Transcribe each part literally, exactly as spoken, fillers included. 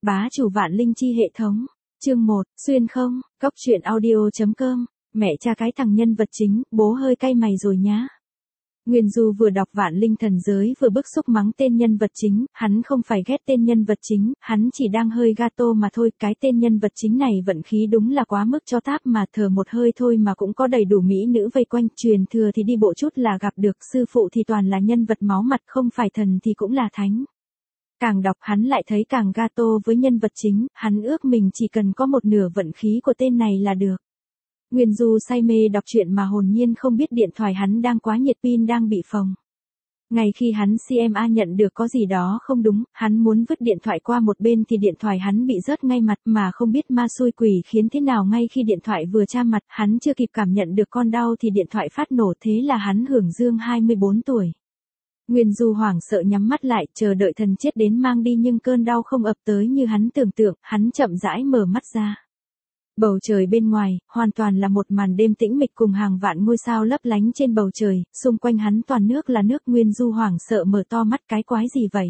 Bá chủ vạn linh chi hệ thống. Chương một, xuyên không, cốc truyện audio.com, mẹ cha cái thằng nhân vật chính, bố hơi cay mày rồi nhá. Nguyên Du vừa đọc vạn linh thần giới vừa bức xúc mắng tên nhân vật chính, hắn không phải ghét tên nhân vật chính, hắn chỉ đang hơi gato mà thôi, cái tên nhân vật chính này vận khí đúng là quá mức cho táp mà thở một hơi thôi mà cũng có đầy đủ mỹ nữ vây quanh, truyền thừa thì đi bộ chút là gặp được, sư phụ thì toàn là nhân vật máu mặt, không phải thần thì cũng là thánh. Càng đọc hắn lại thấy càng gato với nhân vật chính, hắn ước mình chỉ cần có một nửa vận khí của tên này là được. Nguyên Du say mê đọc truyện mà hồn nhiên không biết điện thoại hắn đang quá nhiệt, pin đang bị phồng. Ngay khi hắn xê em a nhận được có gì đó không đúng, hắn muốn vứt điện thoại qua một bên thì điện thoại hắn bị rớt ngay mặt, mà không biết ma xui quỷ khiến thế nào, ngay khi điện thoại vừa tra mặt, hắn chưa kịp cảm nhận được con đau thì điện thoại phát nổ, thế là hắn hưởng dương hai mươi bốn tuổi. Nguyên Du hoảng sợ nhắm mắt lại, chờ đợi thần chết đến mang đi, nhưng cơn đau không ập tới như hắn tưởng tượng, hắn chậm rãi mở mắt ra. Bầu trời bên ngoài, hoàn toàn là một màn đêm tĩnh mịch cùng hàng vạn ngôi sao lấp lánh trên bầu trời, xung quanh hắn toàn nước là nước. Nguyên Du hoảng sợ mở to mắt, cái quái gì vậy?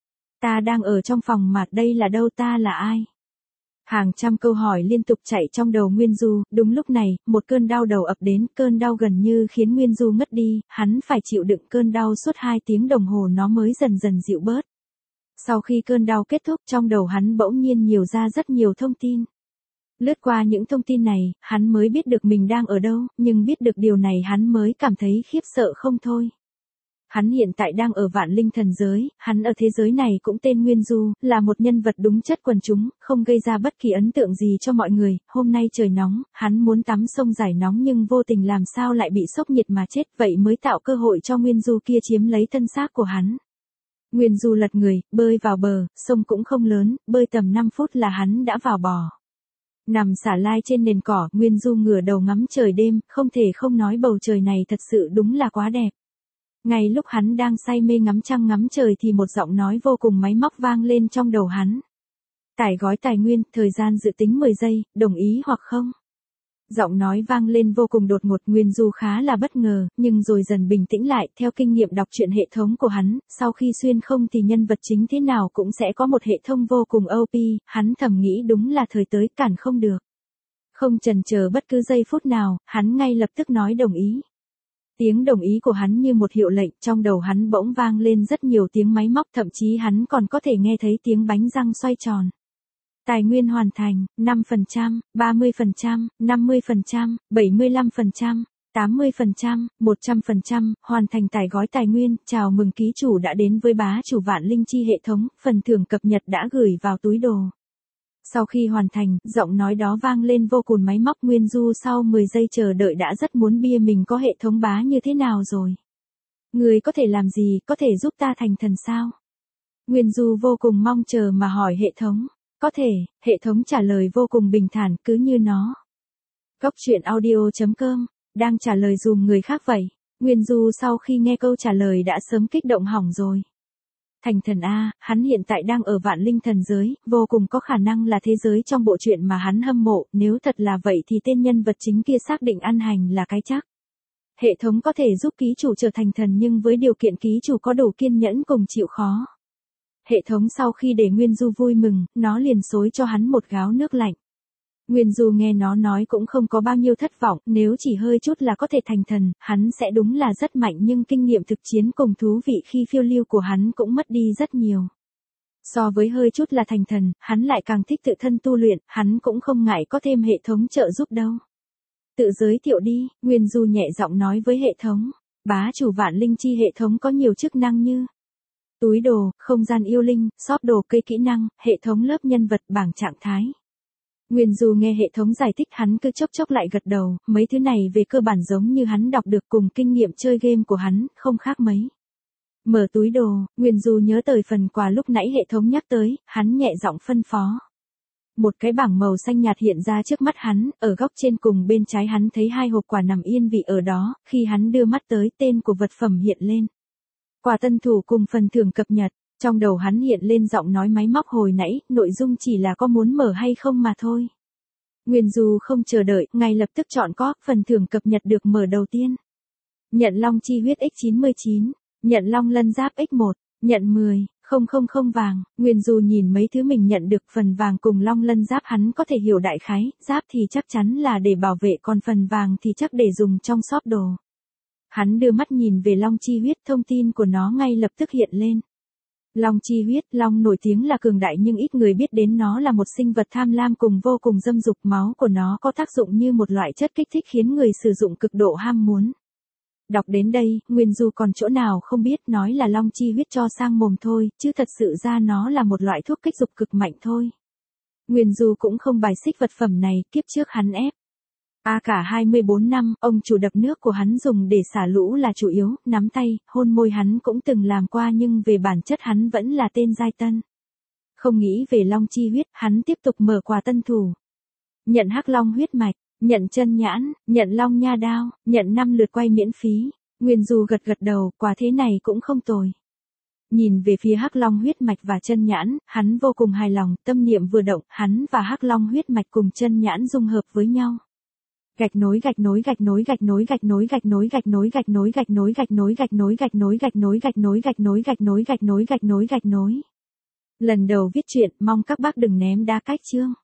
Ta đang ở trong phòng mà, đây là đâu, ta là ai? Hàng trăm câu hỏi liên tục chạy trong đầu Nguyên Du, đúng lúc này, một cơn đau đầu ập đến, cơn đau gần như khiến Nguyên Du ngất đi, hắn phải chịu đựng cơn đau suốt hai tiếng đồng hồ nó mới dần dần dịu bớt. Sau khi cơn đau kết thúc, trong đầu hắn bỗng nhiên nhiều ra rất nhiều thông tin. Lướt qua những thông tin này, hắn mới biết được mình đang ở đâu, nhưng biết được điều này hắn mới cảm thấy khiếp sợ không thôi. Hắn hiện tại đang ở vạn linh thần giới, hắn ở thế giới này cũng tên Nguyên Du, là một nhân vật đúng chất quần chúng, không gây ra bất kỳ ấn tượng gì cho mọi người. Hôm nay trời nóng, hắn muốn tắm sông giải nóng nhưng vô tình làm sao lại bị sốc nhiệt mà chết, vậy mới tạo cơ hội cho Nguyên Du kia chiếm lấy thân xác của hắn. Nguyên Du lật người, bơi vào bờ, sông cũng không lớn, bơi tầm năm phút là hắn đã vào bờ. Nằm xả lai trên nền cỏ, Nguyên Du ngửa đầu ngắm trời đêm, không thể không nói bầu trời này thật sự đúng là quá đẹp. Ngay lúc hắn đang say mê ngắm trăng ngắm trời thì một giọng nói vô cùng máy móc vang lên trong đầu hắn. Tải gói tài nguyên, thời gian dự tính mười giây, đồng ý hoặc không? Giọng nói vang lên vô cùng đột ngột, Nguyên Du khá là bất ngờ, nhưng rồi dần bình tĩnh lại, theo kinh nghiệm đọc truyện hệ thống của hắn, sau khi xuyên không thì nhân vật chính thế nào cũng sẽ có một hệ thống vô cùng ô pê, hắn thầm nghĩ đúng là thời tới, cản không được. Không chần chờ bất cứ giây phút nào, hắn ngay lập tức nói đồng ý. Tiếng đồng ý của hắn như một hiệu lệnh, trong đầu hắn bỗng vang lên rất nhiều tiếng máy móc, thậm chí hắn còn có thể nghe thấy tiếng bánh răng xoay tròn. Tài nguyên hoàn thành, năm phần trăm, ba mươi phần trăm, năm mươi phần trăm, bảy mươi lăm phần trăm, tám mươi phần trăm, một trăm phần trăm, hoàn thành tải gói tài nguyên, chào mừng ký chủ đã đến với bá chủ vạn linh chi hệ thống, phần thưởng cập nhật đã gửi vào túi đồ. Sau khi hoàn thành, giọng nói đó vang lên vô cùng máy móc. Nguyên Du sau mười giây chờ đợi đã rất muốn bia mình có hệ thống bá như thế nào rồi. Người có thể làm gì, có thể giúp ta thành thần sao? Nguyên Du vô cùng mong chờ mà hỏi hệ thống. Có thể, hệ thống trả lời vô cùng bình thản, cứ như nó. Cốc truyện audio.com, đang trả lời dùm người khác vậy. Nguyên Du sau khi nghe câu trả lời đã sớm kích động hỏng rồi. Thành thần A, hắn hiện tại đang ở vạn linh thần giới, vô cùng có khả năng là thế giới trong bộ truyện mà hắn hâm mộ, nếu thật là vậy thì tên nhân vật chính kia xác định ăn hành là cái chắc. Hệ thống có thể giúp ký chủ trở thành thần nhưng với điều kiện ký chủ có đủ kiên nhẫn cùng chịu khó. Hệ thống sau khi để Nguyên Du vui mừng, nó liền xối cho hắn một gáo nước lạnh. Nguyên Du nghe nó nói cũng không có bao nhiêu thất vọng, nếu chỉ hơi chút là có thể thành thần, hắn sẽ đúng là rất mạnh, nhưng kinh nghiệm thực chiến cùng thú vị khi phiêu lưu của hắn cũng mất đi rất nhiều. So với hơi chút là thành thần, hắn lại càng thích tự thân tu luyện, hắn cũng không ngại có thêm hệ thống trợ giúp đâu. Tự giới thiệu đi, Nguyên Du nhẹ giọng nói với hệ thống. Bá chủ vạn linh chi hệ thống có nhiều chức năng như túi đồ, không gian yêu linh, shop đồ, cây kỹ năng, hệ thống lớp nhân vật, bảng trạng thái. Nguyên Du nghe hệ thống giải thích hắn cứ chốc chốc lại gật đầu, mấy thứ này về cơ bản giống như hắn đọc được cùng kinh nghiệm chơi game của hắn, không khác mấy. Mở túi đồ, Nguyên Du nhớ tới phần quà lúc nãy hệ thống nhắc tới, hắn nhẹ giọng phân phó. Một cái bảng màu xanh nhạt hiện ra trước mắt hắn, ở góc trên cùng bên trái hắn thấy hai hộp quà nằm yên vị ở đó, khi hắn đưa mắt tới tên của vật phẩm hiện lên. Quà tân thủ cùng phần thưởng cập nhật, trong đầu hắn hiện lên giọng nói máy móc hồi nãy, nội dung chỉ là có muốn mở hay không mà thôi. Nguyên Du không chờ đợi, ngay lập tức chọn có, phần thưởng cập nhật được mở đầu tiên. Nhận long chi huyết x chín mươi chín, nhận long lân giáp x một, nhận mười, Không không không vàng, Nguyên Du nhìn mấy thứ mình nhận được, phần vàng cùng long lân giáp hắn có thể hiểu đại khái, giáp thì chắc chắn là để bảo vệ, còn phần vàng thì chắc để dùng trong shop đồ. Hắn đưa mắt nhìn về long chi huyết, thông tin của nó ngay lập tức hiện lên. Long chi huyết, long nổi tiếng là cường đại nhưng ít người biết đến nó là một sinh vật tham lam cùng vô cùng dâm dục, máu của nó có tác dụng như một loại chất kích thích khiến người sử dụng cực độ ham muốn. Đọc đến đây, Nguyên Du còn chỗ nào không biết, nói là long chi huyết cho sang mồm thôi, chứ thật sự ra nó là một loại thuốc kích dục cực mạnh thôi. Nguyên Du cũng không bài xích vật phẩm này, kiếp trước hắn ép. À cả hai mươi bốn năm, ông chủ đập nước của hắn dùng để xả lũ là chủ yếu, nắm tay, hôn môi hắn cũng từng làm qua nhưng về bản chất hắn vẫn là tên giai tân. Không nghĩ về long chi huyết, hắn tiếp tục mở quà tân thủ. Nhận hắc long huyết mạch, nhận chân nhãn, nhận long nha đao, nhận năm lượt quay miễn phí. Nguyên Du gật gật đầu, quà thế này cũng không tồi. Nhìn về phía hắc long huyết mạch và chân nhãn, hắn vô cùng hài lòng, tâm niệm vừa động, hắn và hắc long huyết mạch cùng chân nhãn dung hợp với nhau. Gạch nối gạch nối gạch nối gạch nối gạch nối gạch nối gạch nối gạch nối gạch nối gạch nối gạch nối gạch nối gạch nối gạch nối gạch nối gạch nối gạch nối gạch nối gạch nối. Lần đầu viết truyện, mong các bác đừng ném đá cách chương.